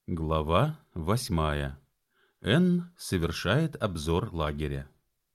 Глава 8. Энн совершает обзор лагеря.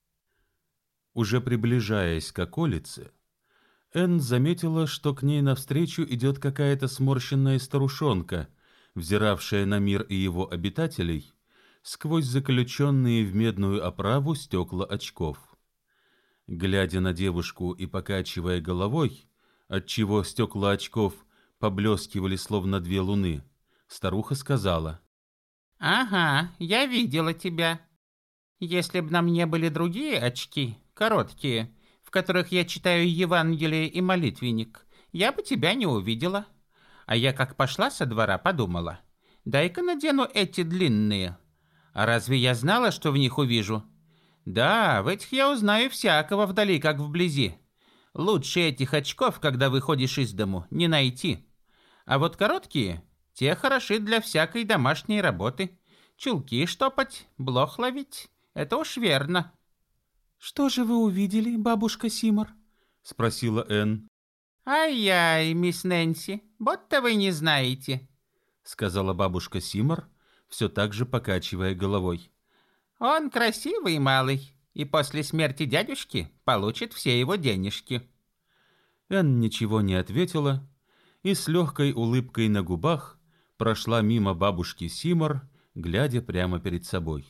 Уже приближаясь к околице, Энн заметила, что к ней навстречу идет какая-то сморщенная старушонка, взиравшая на мир и его обитателей сквозь заключенные в медную оправу стекла очков. Глядя на девушку и покачивая головой, отчего стекла очков поблескивали словно две луны, старуха сказала: «Ага, я видела тебя. Если б на мне были другие очки, короткие, в которых я читаю Евангелие и молитвенник, я бы тебя не увидела. А я как пошла со двора, подумала, дай-ка надену эти длинные. А разве я знала, что в них увижу? Да, в этих я узнаю всякого вдали, как вблизи. Лучше этих очков, когда выходишь из дому, не найти. А вот короткие, те хороши для всякой домашней работы. Чулки штопать, блох ловить — это уж верно». «Что же вы увидели, бабушка Симор?» — спросила Энн. «Ай-яй, мисс Нэнси, будто вы не знаете», — сказала бабушка Симор, все так же покачивая головой. «Он красивый малый, и после смерти дядюшки получит все его денежки». Энн ничего не ответила и с легкой улыбкой на губах прошла мимо бабушки Симор, глядя прямо перед собой.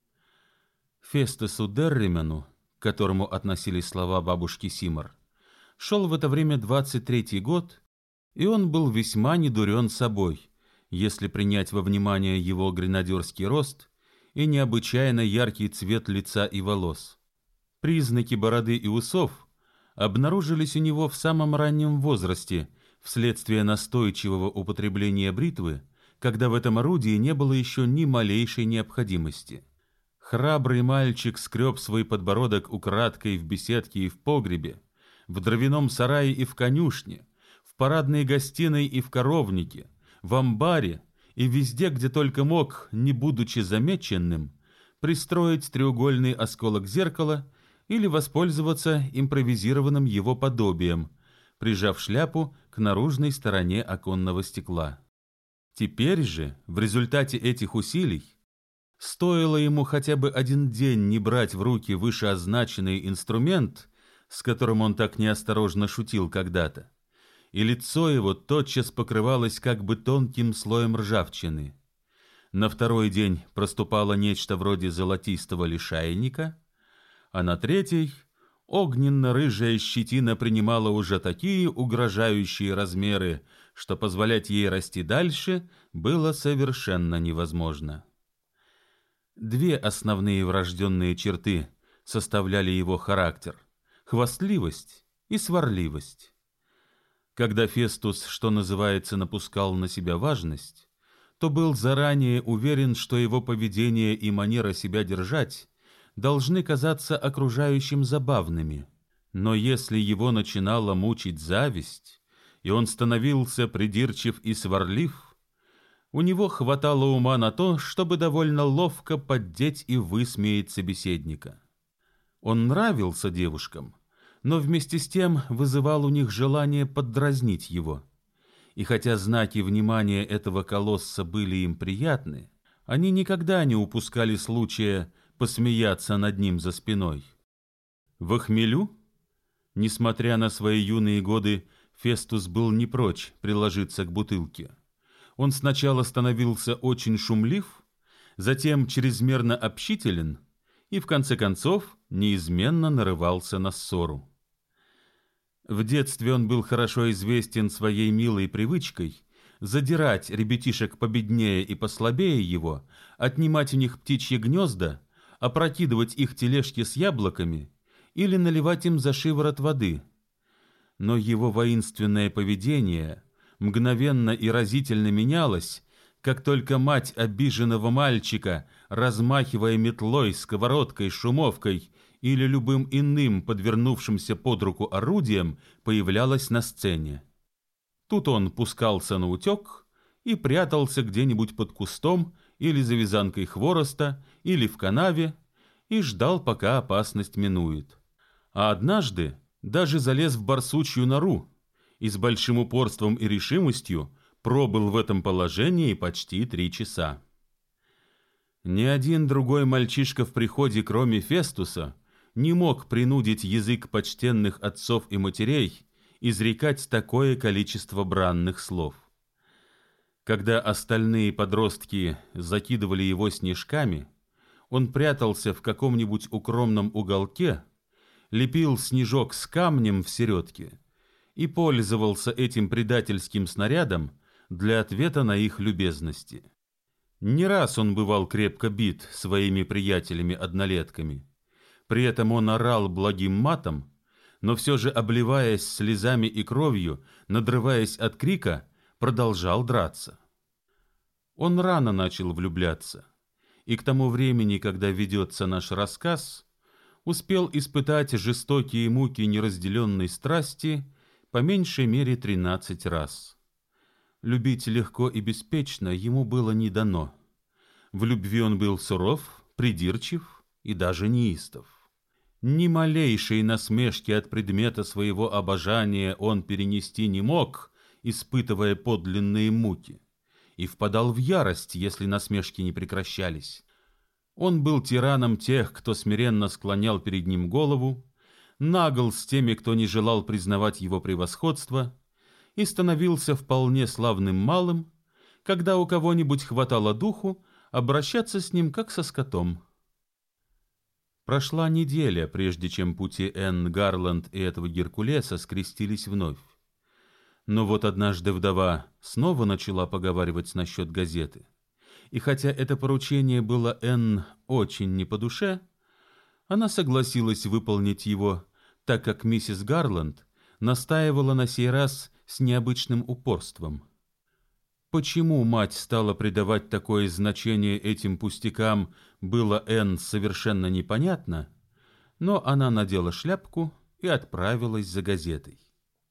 Фестусу Дерримену, к которому относились слова бабушки Симор, шел в это время 23-й год, и он был весьма недурен собой, если принять во внимание его гренадерский рост и необычайно яркий цвет лица и волос. Признаки бороды и усов обнаружились у него в самом раннем возрасте вследствие настойчивого употребления бритвы, когда в этом орудии не было еще ни малейшей необходимости. Храбрый мальчик скреб свой подбородок украдкой в беседке и в погребе, в дровяном сарае и в конюшне, в парадной гостиной и в коровнике, в амбаре и везде, где только мог, не будучи замеченным, пристроить треугольный осколок зеркала или воспользоваться импровизированным его подобием, прижав шляпу к наружной стороне оконного стекла. Теперь же, в результате этих усилий, стоило ему хотя бы один день не брать в руки вышеозначенный инструмент, с которым он так неосторожно шутил когда-то, и лицо его тотчас покрывалось как бы тонким слоем ржавчины. На второй день проступало нечто вроде золотистого лишайника, а на третий огненно-рыжая щетина принимала уже такие угрожающие размеры, что позволять ей расти дальше было совершенно невозможно. Две основные врожденные черты составляли его характер — хвастливость и сварливость. Когда Фестус, что называется, напускал на себя важность, то был заранее уверен, что его поведение и манера себя держать должны казаться окружающим забавными. Но если его начинала мучить зависть, и он становился придирчив и сварлив, у него хватало ума на то, чтобы довольно ловко поддеть и высмеять собеседника. Он нравился девушкам, но вместе с тем вызывал у них желание поддразнить его. И хотя знаки внимания этого колосса были им приятны, они никогда не упускали случая посмеяться над ним за спиной. В хмелю, несмотря на свои юные годы, Фестус был не прочь приложиться к бутылке. Он сначала становился очень шумлив, затем чрезмерно общителен и, в конце концов, неизменно нарывался на ссору. В детстве он был хорошо известен своей милой привычкой задирать ребятишек победнее и послабее его, отнимать у них птичьи гнезда, опрокидывать их тележки с яблоками или наливать им за шиворот воды. Но его воинственное поведение мгновенно и разительно менялось, как только мать обиженного мальчика, размахивая метлой, сковородкой, шумовкой или любым иным подвернувшимся под руку орудием, появлялась на сцене. Тут он пускался наутек и прятался где-нибудь под кустом или за вязанкой хвороста, или в канаве, и ждал, пока опасность минует. А однажды даже залез в барсучью нору и с большим упорством и решимостью пробыл в этом положении почти 3 часа. Ни один другой мальчишка в приходе, кроме Фестуса, не мог принудить язык почтенных отцов и матерей изрекать такое количество бранных слов. Когда остальные подростки закидывали его снежками, он прятался в каком-нибудь укромном уголке, лепил снежок с камнем в середке и пользовался этим предательским снарядом для ответа на их любезности. Не раз он бывал крепко бит своими приятелями-однолетками. При этом он орал благим матом, но все же, обливаясь слезами и кровью, надрываясь от крика, продолжал драться. Он рано начал влюбляться, и к тому времени, когда ведется наш рассказ, успел испытать жестокие муки неразделенной страсти по меньшей мере 13 раз. Любить легко и беспечно ему было не дано. В любви он был суров, придирчив и даже неистов. Ни малейшей насмешки от предмета своего обожания он перенести не мог, испытывая подлинные муки, и впадал в ярость, если насмешки не прекращались. Он был тираном тех, кто смиренно склонял перед ним голову, нагл с теми, кто не желал признавать его превосходство, и становился вполне славным малым, когда у кого-нибудь хватало духу обращаться с ним как со скотом. Прошла неделя, прежде чем пути Энн Гарланд и этого Геркулеса скрестились вновь. Но вот однажды вдова снова начала поговаривать насчет газеты, и хотя это поручение было Энн очень не по душе, она согласилась выполнить его, так как миссис Гарланд настаивала на сей раз с необычным упорством. Почему мать стала придавать такое значение этим пустякам, было Энн совершенно непонятно, но она надела шляпку и отправилась за газетой.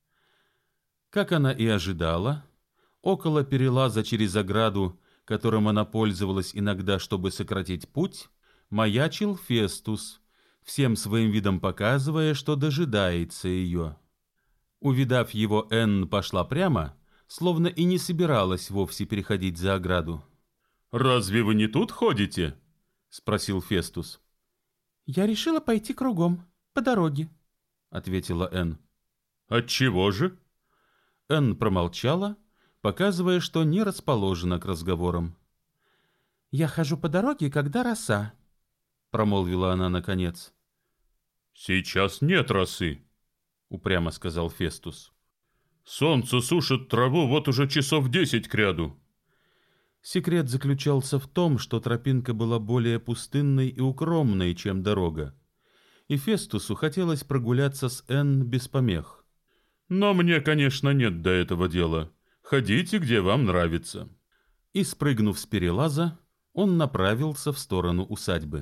Как она и ожидала, около перелаза через ограду, которым она пользовалась иногда, чтобы сократить путь, маячил Фестус, всем своим видом показывая, что дожидается ее. Увидав его, Энн пошла прямо, словно и не собиралась вовсе переходить за ограду. «Разве вы не тут ходите?» — спросил Фестус. «Я решила пойти кругом, по дороге», — ответила Энн. «Отчего же?» Энн промолчала, показывая, что не расположена к разговорам. «Я хожу по дороге, когда роса», — промолвила она наконец. «Сейчас нет росы», — упрямо сказал Фестус. «Солнце сушит траву вот уже часов 10 кряду». Секрет заключался в том, что тропинка была более пустынной и укромной, чем дорога, и Фестусу хотелось прогуляться с Энн без помех. «Но мне, конечно, нет до этого дела. Ходите, где вам нравится». И, спрыгнув с перелаза, он направился в сторону усадьбы.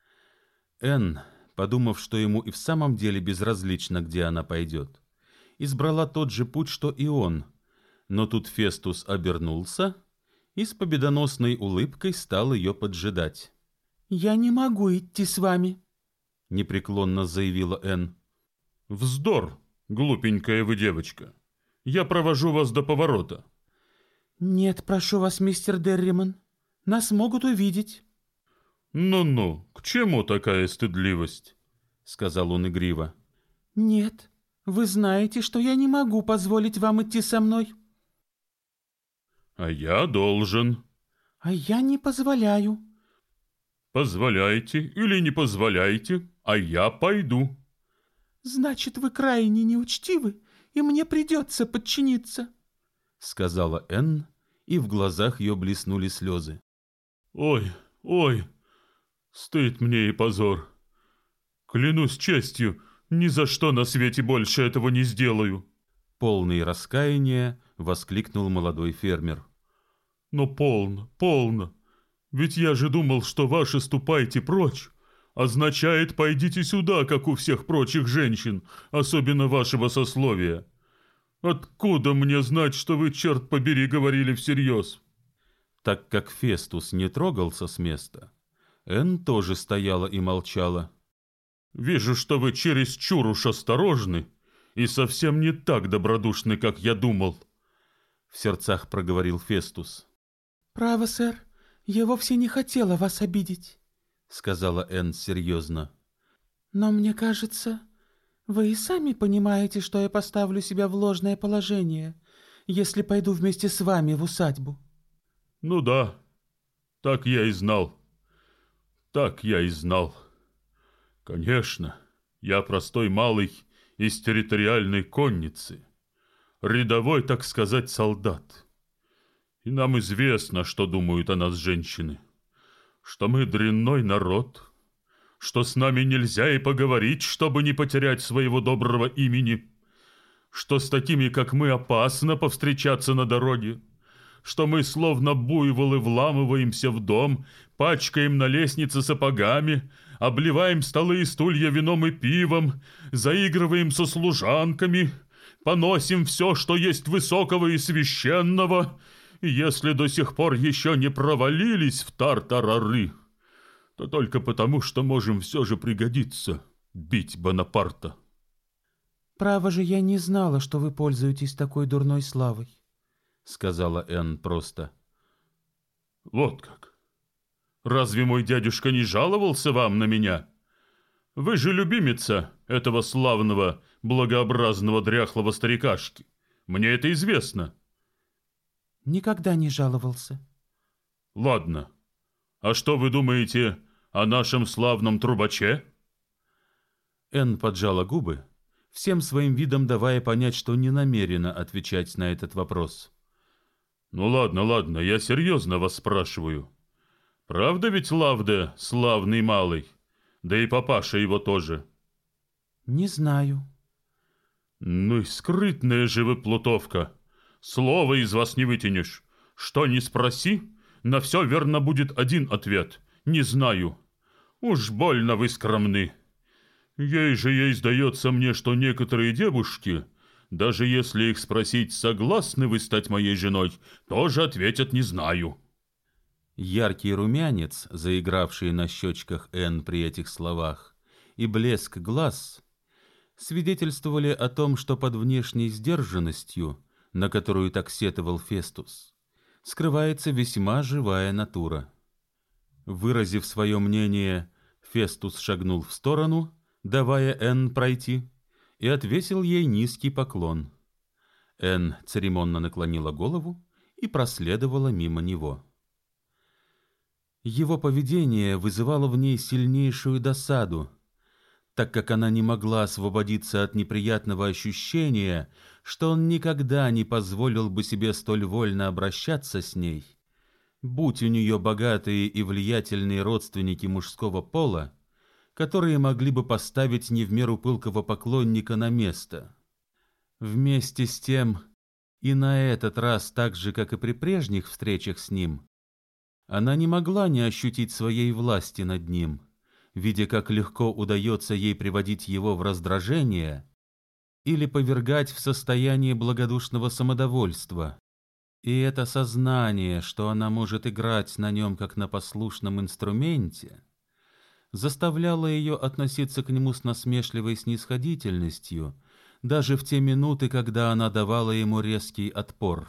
Энн, подумав, что ему и в самом деле безразлично, где она пойдет, избрала тот же путь, что и он, но тут Фестус обернулся и с победоносной улыбкой стал ее поджидать. «Я не могу идти с вами», — непреклонно заявила Энн. «Вздор, глупенькая вы девочка. Я провожу вас до поворота». «Нет, прошу вас, мистер Дерриман, нас могут увидеть». «Ну-ну, к чему такая стыдливость?» — сказал он игриво. «Нет, вы знаете, что я не могу позволить вам идти со мной». «А я должен». «А я не позволяю». «Позволяйте или не позволяйте, а я пойду». «Значит, вы крайне неучтивы, и мне придется подчиниться», — сказала Энн, и в глазах ее блеснули слезы. «Ой, ой, стыд мне и позор. Клянусь честью, ни за что на свете больше этого не сделаю». Полный раскаяния воскликнул молодой фермер. «Но полно, полно. Ведь я же думал, что ваше «ступайте прочь» означает «пойдите сюда», как у всех прочих женщин, особенно вашего сословия. Откуда мне знать, что вы, черт побери, говорили всерьез?» Так как Фестус не трогался с места, Энн тоже стояла и молчала. «Вижу, что вы чересчур уж осторожны и совсем не так добродушны, как я думал». в сердцах проговорил Фестус. «Право, сэр, я вовсе не хотела вас обидеть», — сказала Энн серьезно. «но мне кажется, вы и сами понимаете, что я поставлю себя в ложное положение, если пойду вместе с вами в усадьбу». «Ну да, так я и знал. Так я и знал. Конечно, я простой малый из территориальной конницы, рядовой, так сказать, солдат. И нам известно, что думают о нас женщины, что мы дрянной народ, что с нами нельзя и поговорить, чтобы не потерять своего доброго имени, что с такими, как мы, опасно повстречаться на дороге, что мы, словно буйволы, вламываемся в дом, пачкаем на лестнице сапогами, обливаем столы и стулья вином и пивом, заигрываем со служанками, поносим все, что есть высокого и священного, и если до сих пор еще не провалились в тартарары, то только потому, что можем все же пригодиться бить Бонапарта». «Право же, я не знала, что вы пользуетесь такой дурной славой», — сказала Энн просто. «Вот как. Разве мой дядюшка не жаловался вам на меня? Вы же любимица этого славного, благообразного, дряхлого старикашки. Мне это известно». «Никогда не жаловался». «Ладно. А что вы думаете о нашем славном трубаче?» Энн поджала губы, всем своим видом давая понять, что не намерена отвечать на этот вопрос. «Ну ладно, я серьезно вас спрашиваю. Правда ведь Лавде славный малый? Да и папаша его тоже». «Не знаю». «Ну и скрытная же вы плутовка. Слова из вас не вытянешь. Что ни спроси, на все верно будет один ответ. Не знаю. Уж больно вы скромны. Ей сдается мне, что некоторые девушки, даже если их спросить, согласны вы стать моей женой, тоже ответят «не знаю». Яркий румянец, заигравший на щечках Энн при этих словах, и блеск глаз свидетельствовали о том, что под внешней сдержанностью, на которую так сетовал Фестус, скрывается весьма живая натура. Выразив свое мнение, Фестус шагнул в сторону, давая Энн пройти, и отвесил ей низкий поклон. Энн церемонно наклонила голову и проследовала мимо него. Его поведение вызывало в ней сильнейшую досаду, так как она не могла освободиться от неприятного ощущения, что он никогда не позволил бы себе столь вольно обращаться с ней, будь у нее богатые и влиятельные родственники мужского пола, которые могли бы поставить не в меру пылкого поклонника на место. Вместе с тем, и на этот раз, так же, как и при прежних встречах с ним, она не могла не ощутить своей власти над ним, видя, как легко удается ей приводить его в раздражение или повергать в состояние благодушного самодовольства. И это сознание, что она может играть на нем, как на послушном инструменте, заставляло ее относиться к нему с насмешливой снисходительностью, даже в те минуты, когда она давала ему резкий отпор.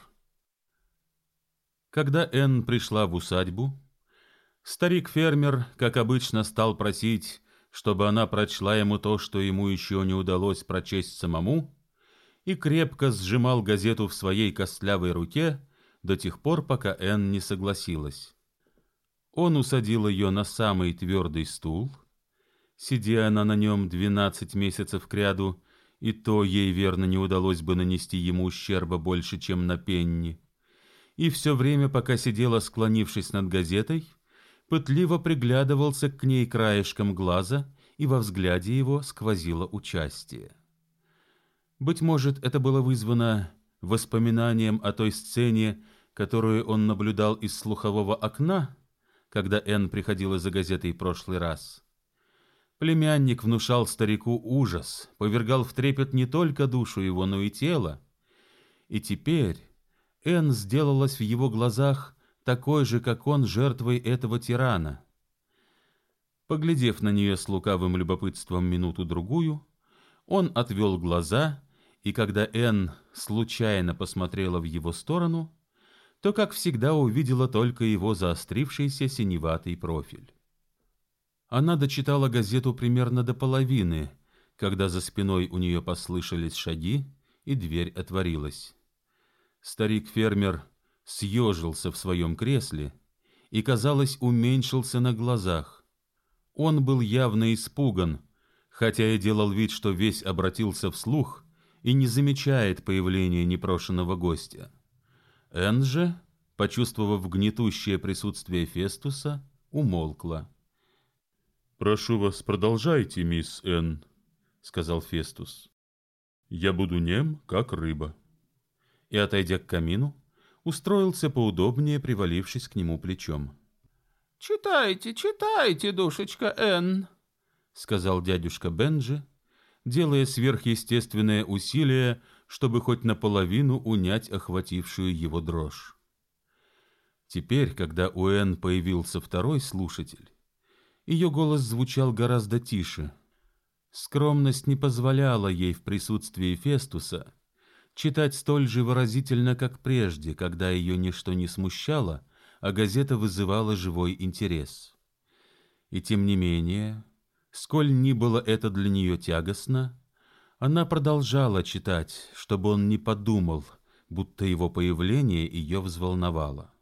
Когда Энн пришла в усадьбу, старик-фермер, как обычно, стал просить, чтобы она прочла ему то, что ему еще не удалось прочесть самому, и крепко сжимал газету в своей костлявой руке до тех пор, пока Энн не согласилась. Он усадил ее на самый твердый стул. Сидя она на нем 12 месяцев кряду, и то ей верно не удалось бы нанести ему ущерба больше, чем на пенни. И все время, пока сидела, склонившись над газетой, пытливо приглядывался к ней краешком глаза, и во взгляде его сквозило участие. Быть может, это было вызвано воспоминанием о той сцене, которую он наблюдал из слухового окна, когда Энн приходила за газетой в прошлый раз. Племянник внушал старику ужас, повергал в трепет не только душу его, но и тело. И теперь Энн сделалась в его глазах такой же, как он, жертвой этого тирана. Поглядев на нее с лукавым любопытством минуту-другую, он отвел глаза и когда Энн случайно посмотрела в его сторону, то, как всегда, увидела только его заострившийся синеватый профиль. Она дочитала газету примерно до половины, когда за спиной у нее послышались шаги, и дверь отворилась. Старик-фермер съежился в своем кресле и, казалось, уменьшился на глазах. Он был явно испуган, хотя и делал вид, что весь обратился вслух и не замечает появления непрошеного гостя. Энн же, почувствовав гнетущее присутствие Фестуса, умолкла. «Прошу вас, продолжайте, мисс Энн», — сказал Фестус. «Я буду нем, как рыба». И, отойдя к камину, устроился поудобнее, привалившись к нему плечом. «Читайте, читайте, душечка Энн», — сказал дядюшка Бенджи, делая сверхъестественное усилие, чтобы хоть наполовину унять охватившую его дрожь. Теперь, когда у Энн появился второй слушатель, ее голос звучал гораздо тише. Скромность не позволяла ей в присутствии Фестуса читать столь же выразительно, как прежде, когда ее ничто не смущало, а газета вызывала живой интерес. И тем не менее, сколь ни было это для нее тягостно, она продолжала читать, чтобы он не подумал, будто его появление ее взволновало.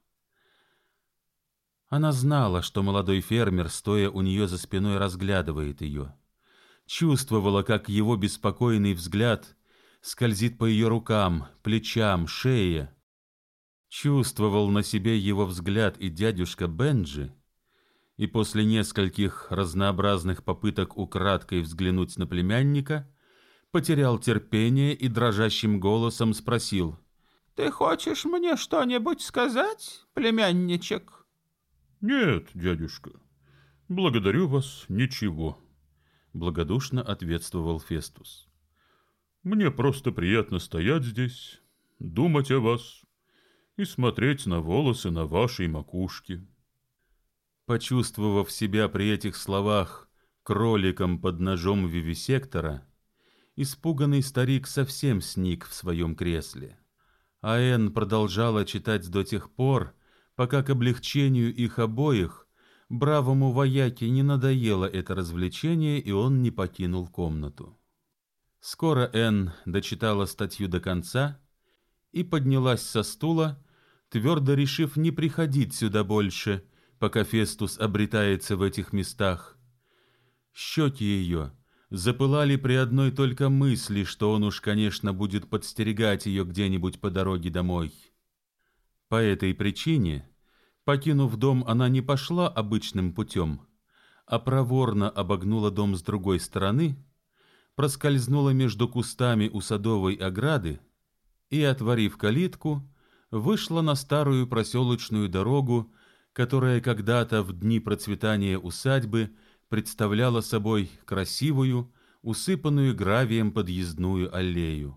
Она знала, что молодой фермер, стоя у нее за спиной, разглядывает ее. Чувствовала, как его беспокойный взгляд скользит по ее рукам, плечам, шее. Чувствовал на себе его взгляд и дядюшка Бенджи, и после нескольких разнообразных попыток украдкой взглянуть на племянника, потерял терпение и дрожащим голосом спросил: «Ты хочешь мне что-нибудь сказать, племянничек?» «Нет, дядюшка, благодарю вас, ничего», — благодушно ответствовал Фестус. «Мне просто приятно стоять здесь, думать о вас и смотреть на волосы на вашей макушке». Почувствовав себя при этих словах кроликом под ножом вивисектора, испуганный старик совсем сник в своем кресле. А Энн продолжала читать до тех пор, пока к облегчению их обоих бравому вояке не надоело это развлечение, и он не покинул комнату. Скоро Энн дочитала статью до конца и поднялась со стула, твердо решив не приходить сюда больше, пока Фестус обретается в этих местах. Щеки ее запылали при одной только мысли, что он уж, конечно, будет подстерегать ее где-нибудь по дороге домой. По этой причине, покинув дом, она не пошла обычным путем, а проворно обогнула дом с другой стороны, проскользнула между кустами у садовой ограды и, отворив калитку, вышла на старую проселочную дорогу, которая когда-то в дни процветания усадьбы представляла собой красивую, усыпанную гравием подъездную аллею.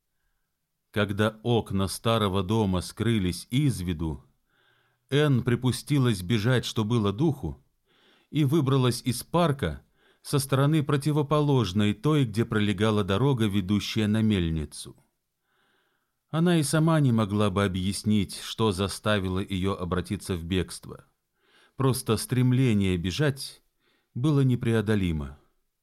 Когда окна старого дома скрылись из виду, Энн припустилась бежать, что было духу, и выбралась из парка со стороны противоположной той, где пролегала дорога, ведущая на мельницу. Она и сама не могла бы объяснить, что заставило ее обратиться в бегство. Просто стремление бежать было непреодолимо.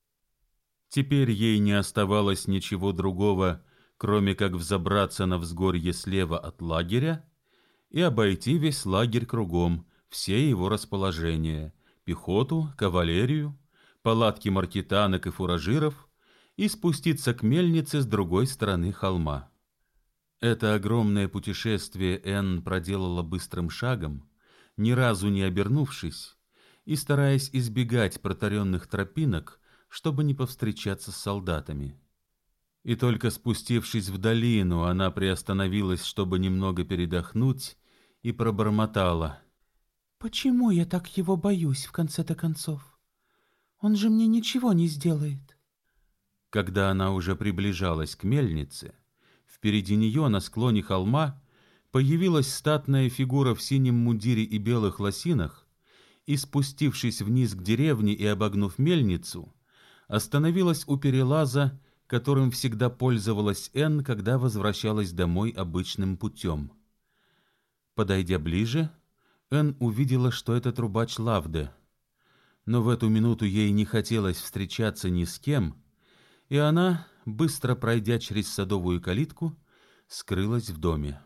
Теперь ей не оставалось ничего другого, кроме как взобраться на взгорье слева от лагеря и обойти весь лагерь кругом, все его расположения, пехоту, кавалерию, палатки маркетанок и фуражиров, и спуститься к мельнице с другой стороны холма. Это огромное путешествие Энн проделала быстрым шагом, ни разу не обернувшись, и стараясь избегать протаренных тропинок, чтобы не повстречаться с солдатами. И только спустившись в долину, она приостановилась, чтобы немного передохнуть, и пробормотала: «Почему я так его боюсь, в конце-то концов? Он же мне ничего не сделает». Когда она уже приближалась к мельнице, впереди нее на склоне холма появилась статная фигура в синем мундире и белых лосинах, и, спустившись вниз к деревне и обогнув мельницу, остановилась у перелаза, которым всегда пользовалась Энн, когда возвращалась домой обычным путем. Подойдя ближе, Энн увидела, что это трубач Лавде, но в эту минуту ей не хотелось встречаться ни с кем, и она, быстро пройдя через садовую калитку, скрылась в доме.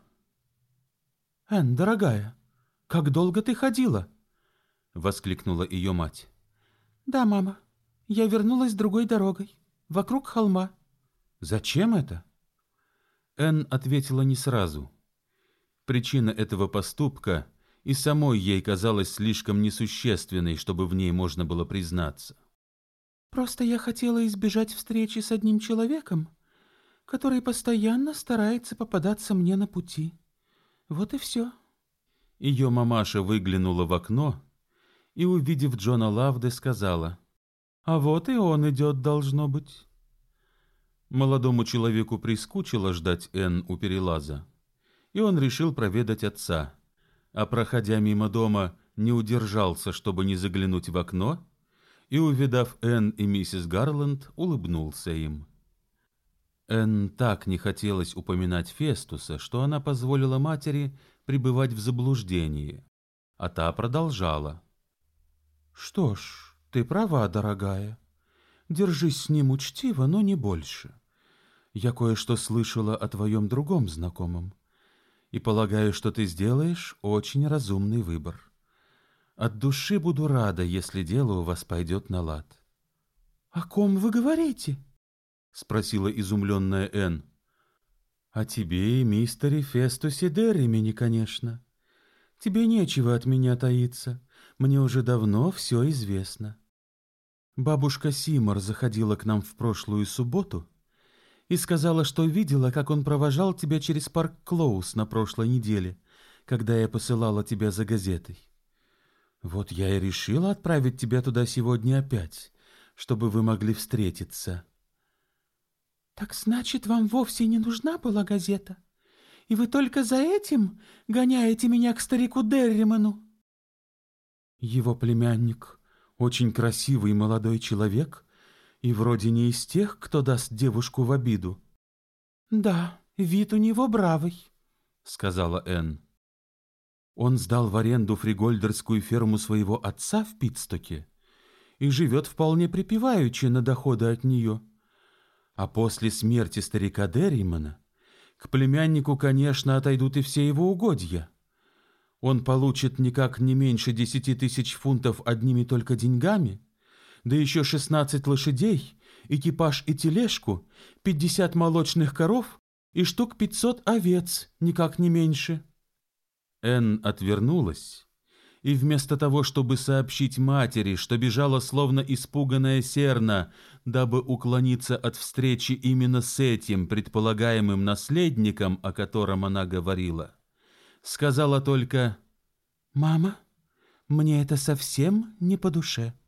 «Энн, дорогая, как долго ты ходила?» — воскликнула ее мать. «Да, мама, я вернулась другой дорогой, вокруг холма». «Зачем это?» Энн ответила не сразу. Причина этого поступка и самой ей казалась слишком несущественной, чтобы в ней можно было признаться. «Просто я хотела избежать встречи с одним человеком, который постоянно старается попадаться мне на пути. Вот и все». Ее мамаша выглянула в окно и, увидев Джона Лавде, сказала: «А вот и он идет, должно быть». Молодому человеку прискучило ждать Энн у перелаза, и он решил проведать отца, а, проходя мимо дома, не удержался, чтобы не заглянуть в окно, и, увидав Энн и миссис Гарланд, улыбнулся им. Энн так не хотелось упоминать Фестуса, что она позволила матери пребывать в заблуждении, а та продолжала: «Что ж, ты права, дорогая. Держись с ним учтиво, но не больше. Я кое-что слышала о твоем другом знакомом, и полагаю, что ты сделаешь очень разумный выбор. От души буду рада, если дело у вас пойдет на лад». «О ком вы говорите?» — спросила изумленная Энн. «О тебе и мистере Фестусе Дерримине, конечно. Тебе нечего от меня таиться, мне уже давно все известно. Бабушка Симор заходила к нам в прошлую субботу и сказала, что видела, как он провожал тебя через парк Клоус на прошлой неделе, когда я посылала тебя за газетой. Вот я и решила отправить тебя туда сегодня опять, чтобы вы могли встретиться». «Так значит, вам вовсе не нужна была газета? И вы только за этим гоняете меня к старику Дерриману?» «Его племянник очень красивый молодой человек и вроде не из тех, кто даст девушку в обиду». «Да, вид у него бравый», — сказала Энн. «Он сдал в аренду фригольдерскую ферму своего отца в Питстоке и живет вполне припеваючи на доходы от нее. А после смерти старика Дерримана к племяннику, конечно, отойдут и все его угодья. Он получит никак не меньше 10 000 фунтов одними только деньгами, да еще 16 лошадей, экипаж и тележку, 50 молочных коров и штук 500 овец, никак не меньше». Энн отвернулась и вместо того, чтобы сообщить матери, что бежала словно испуганная серна, дабы уклониться от встречи именно с этим предполагаемым наследником, о котором она говорила, сказала только: «Мама, мне это совсем не по душе».